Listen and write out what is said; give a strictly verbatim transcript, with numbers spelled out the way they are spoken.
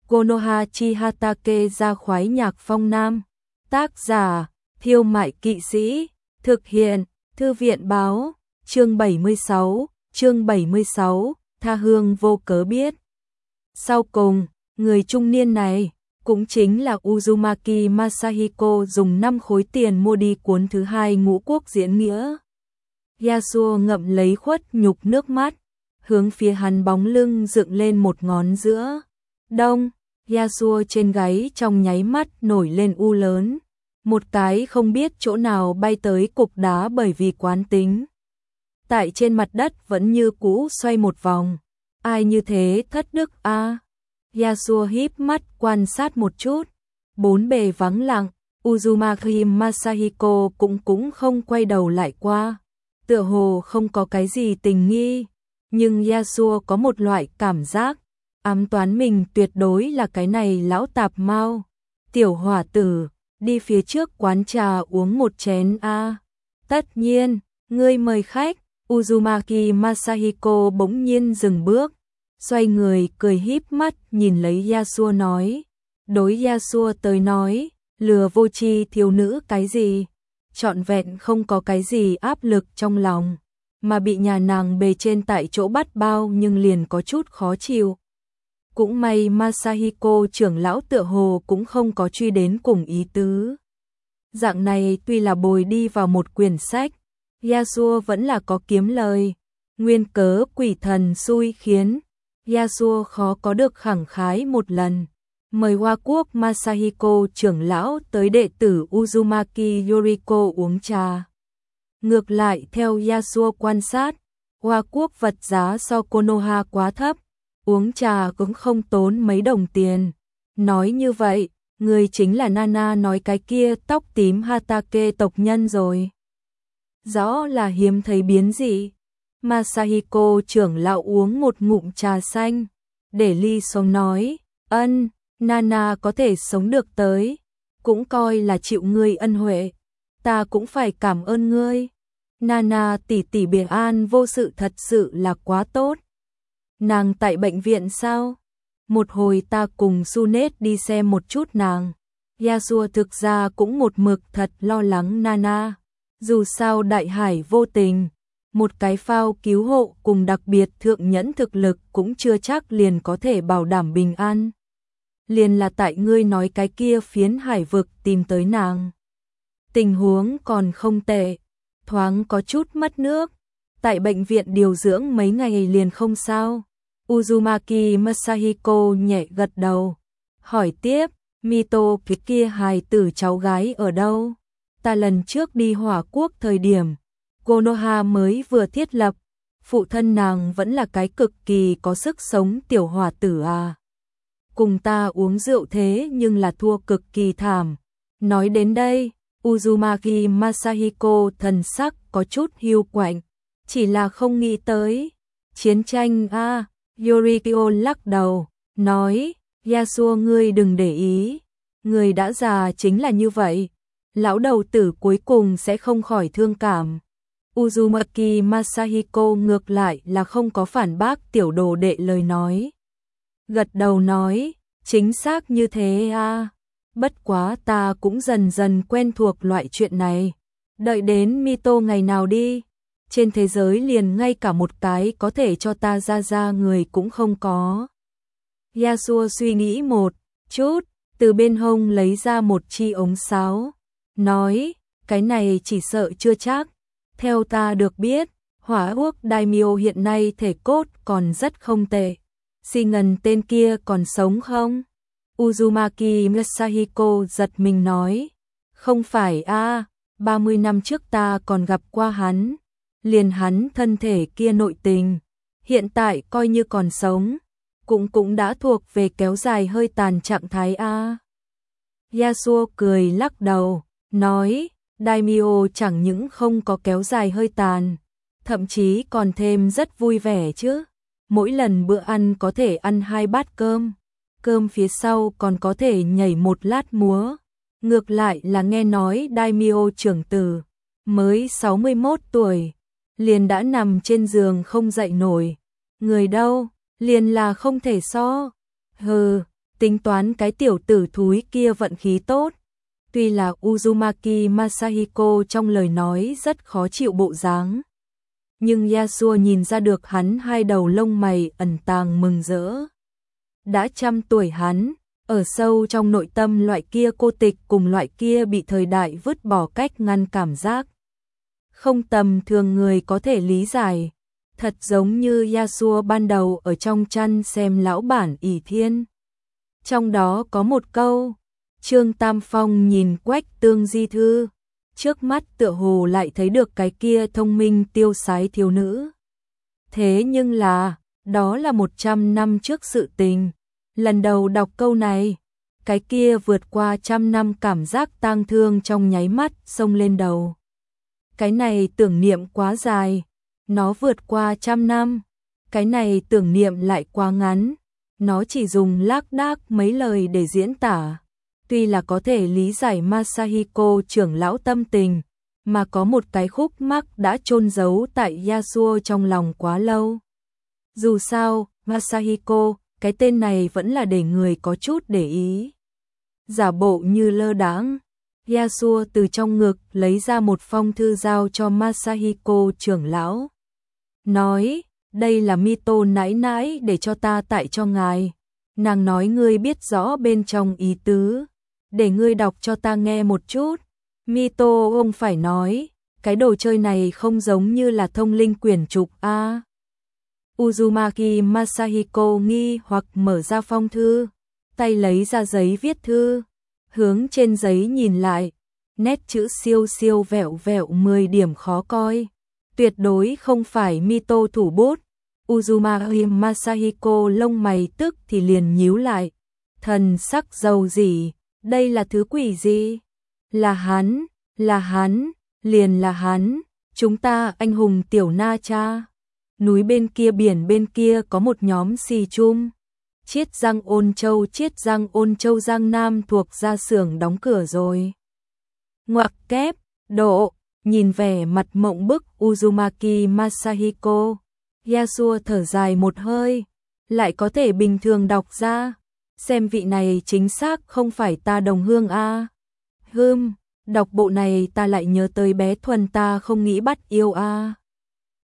Konoha chi Hatake ra khoái nhạc phong nam. Tác giả, Thiêu Mại Kỵ Sĩ. Thực hiện, Thư viện báo. Chương bảy mươi sáu, chương bảy mươi sáu, tha hương vô cớ biết. Sau cùng, người trung niên này, cũng chính là Uzumaki Masahiko dùng năm khối tiền mua đi cuốn thứ hai Ngũ Quốc Diễn Nghĩa. Yasuo ngậm lấy khuất nhục nước mắt, hướng phía hắn bóng lưng dựng lên một ngón giữa. Đông, Yasuo trên gáy trong nháy mắt nổi lên u lớn. Một cái không biết chỗ nào bay tới cục đá bởi vì quán tính. Tại trên mặt đất vẫn như cũ xoay một vòng. Ai như thế thất đức a? À? Yasuo híp mắt quan sát một chút. Bốn bề vắng lặng, Uzumaki Masahiko cũng cũng không quay đầu lại qua. Tựa hồ không có cái gì tình nghi. Nhưng Yasuo có một loại cảm giác. Ám toán mình tuyệt đối là cái này lão tạp mau. Tiểu hỏa tử, đi phía trước quán trà uống một chén a. À. Tất nhiên, ngươi mời khách. Uzumaki Masahiko bỗng nhiên dừng bước, xoay người cười híp mắt nhìn lấy Yasuo nói. Đối Yasuo tới nói, lừa vô tri thiếu nữ cái gì, trọn vẹn không có cái gì áp lực trong lòng, mà bị nhà nàng bề trên tại chỗ bắt bao nhưng liền có chút khó chịu. Cũng may Masahiko trưởng lão tựa hồ cũng không có truy đến cùng ý tứ. Dạng này tuy là bồi đi vào một quyển sách, Yasuo vẫn là có kiếm lời. Nguyên cớ quỷ thần xui khiến Yasuo khó có được khẳng khái một lần. Mời Hoa Quốc Masahiko trưởng lão tới đệ tử Uzumaki Yoriko uống trà. Ngược lại theo Yasuo quan sát, Hoa Quốc vật giá so Konoha quá thấp, uống trà cũng không tốn mấy đồng tiền. Nói như vậy, người chính là Nana nói cái kia tóc tím Hatake tộc nhân rồi. Rõ là hiếm thấy biến dị. Masahiko trưởng lão uống một ngụm trà xanh, để ly xuống nói, ân, Nana có thể sống được tới, cũng coi là chịu ngươi ân huệ, ta cũng phải cảm ơn ngươi. Nana tỷ tỷ bình an vô sự thật sự là quá tốt. Nàng tại bệnh viện sao? Một hồi ta cùng Sunet đi xem một chút nàng. Yasuo thực ra cũng một mực thật lo lắng Nana. Dù sao đại hải vô tình, một cái phao cứu hộ cùng đặc biệt thượng nhẫn thực lực cũng chưa chắc liền có thể bảo đảm bình an. Liền là tại ngươi nói cái kia phiến hải vực tìm tới nàng. Tình huống còn không tệ, thoáng có chút mất nước, tại bệnh viện điều dưỡng mấy ngày liền không sao. Uzumaki Masahiko nhẹ gật đầu, hỏi tiếp, Mito cái kia hài tử cháu gái ở đâu? Ta lần trước đi Hỏa Quốc thời điểm, Konoha mới vừa thiết lập, phụ thân nàng vẫn là cái cực kỳ có sức sống tiểu hỏa tử à. Cùng ta uống rượu thế nhưng là thua cực kỳ thảm. Nói đến đây, Uzumaki Masahiko thần sắc có chút hiu quạnh, chỉ là không nghĩ tới. Chiến tranh a, à, Yorikyo lắc đầu, nói, Yasuo ngươi đừng để ý, người đã già chính là như vậy. Lão đầu tử cuối cùng sẽ không khỏi thương cảm. Uzumaki Masahiko ngược lại là không có phản bác tiểu đồ đệ lời nói. Gật đầu nói, chính xác như thế à. Bất quá ta cũng dần dần quen thuộc loại chuyện này. Đợi đến Mito ngày nào đi. Trên thế giới liền ngay cả một cái có thể cho ta ra ra người cũng không có. Yasuo suy nghĩ một chút, từ bên hông lấy ra một chi ống sáo. Nói, cái này chỉ sợ chưa chắc. Theo ta được biết, Hỏa Quốc Daimyo hiện nay thể cốt còn rất không tệ. Si ngần tên kia còn sống không? Uzumaki Masahiko giật mình nói. Không phải a, à, ba mươi năm trước ta còn gặp qua hắn. Liền hắn thân thể kia nội tình. Hiện tại coi như còn sống. Cũng cũng đã thuộc về kéo dài hơi tàn trạng thái a. À. Yasuo cười lắc đầu. Nói, Daimyo chẳng những không có kéo dài hơi tàn, thậm chí còn thêm rất vui vẻ chứ. Mỗi lần bữa ăn có thể ăn hai bát cơm, cơm phía sau còn có thể nhảy một lát múa. Ngược lại là nghe nói Daimyo trưởng tử, mới sáu mươi mốt tuổi, liền đã nằm trên giường không dậy nổi. Người đâu, liền là không thể so. Hừ, tính toán cái tiểu tử thúi kia vận khí tốt. Tuy là Uzumaki Masahiko trong lời nói rất khó chịu bộ dáng, nhưng Yasuo nhìn ra được hắn hai đầu lông mày ẩn tàng mừng rỡ. Đã trăm tuổi hắn, ở sâu trong nội tâm loại kia cô tịch cùng loại kia bị thời đại vứt bỏ cách ngăn cảm giác. Không tầm thường người có thể lý giải, thật giống như Yasuo ban đầu ở trong chăn xem lão bản ỷ thiên. Trong đó có một câu, Trương Tam Phong nhìn Quách Tương Di thư, trước mắt tựa hồ lại thấy được cái kia thông minh tiêu sái thiếu nữ. Thế nhưng là, đó là một trăm năm trước sự tình. Lần đầu đọc câu này, cái kia vượt qua trăm năm cảm giác tang thương trong nháy mắt xông lên đầu. Cái này tưởng niệm quá dài, nó vượt qua trăm năm. Cái này tưởng niệm lại quá ngắn, nó chỉ dùng lác đác mấy lời để diễn tả. Tuy là có thể lý giải Masahiko trưởng lão tâm tình, mà có một cái khúc mắc đã chôn giấu tại Yasuo trong lòng quá lâu. Dù sao, Masahiko, cái tên này vẫn là để người có chút để ý. Giả bộ như lơ đãng, Yasuo từ trong ngực lấy ra một phong thư giao cho Masahiko trưởng lão. Nói, đây là Mito nãi nãi để cho ta tại cho ngài. Nàng nói ngươi biết rõ bên trong ý tứ, để ngươi đọc cho ta nghe một chút. Mito ông phải nói, cái đồ chơi này không giống như là thông linh quyển trục a. À. Uzumaki Masahiko nghi hoặc mở ra phong thư, tay lấy ra giấy viết thư, hướng trên giấy nhìn lại, nét chữ siêu siêu vẹo vẹo mười điểm khó coi, tuyệt đối không phải Mito thủ bút. Uzumaki Masahiko lông mày tức thì liền nhíu lại, thần sắc dầu dỉ, đây là thứ quỷ gì? Là hắn, là hắn, liền là hắn, chúng ta anh hùng tiểu na cha. Núi bên kia biển bên kia có một nhóm xì chum. Chiết Giang Ôn Châu, Chiết Giang Ôn Châu Giang Nam thuộc gia xưởng đóng cửa rồi. Ngoặc kép, độ, nhìn vẻ mặt mộng bức Uzumaki Masahiko, Yasuo thở dài một hơi, lại có thể bình thường đọc ra, xem vị này chính xác không phải ta đồng hương a. À. Hừm, đọc bộ này ta lại nhớ tới bé Thuần ta không nghĩ bắt yêu a. À.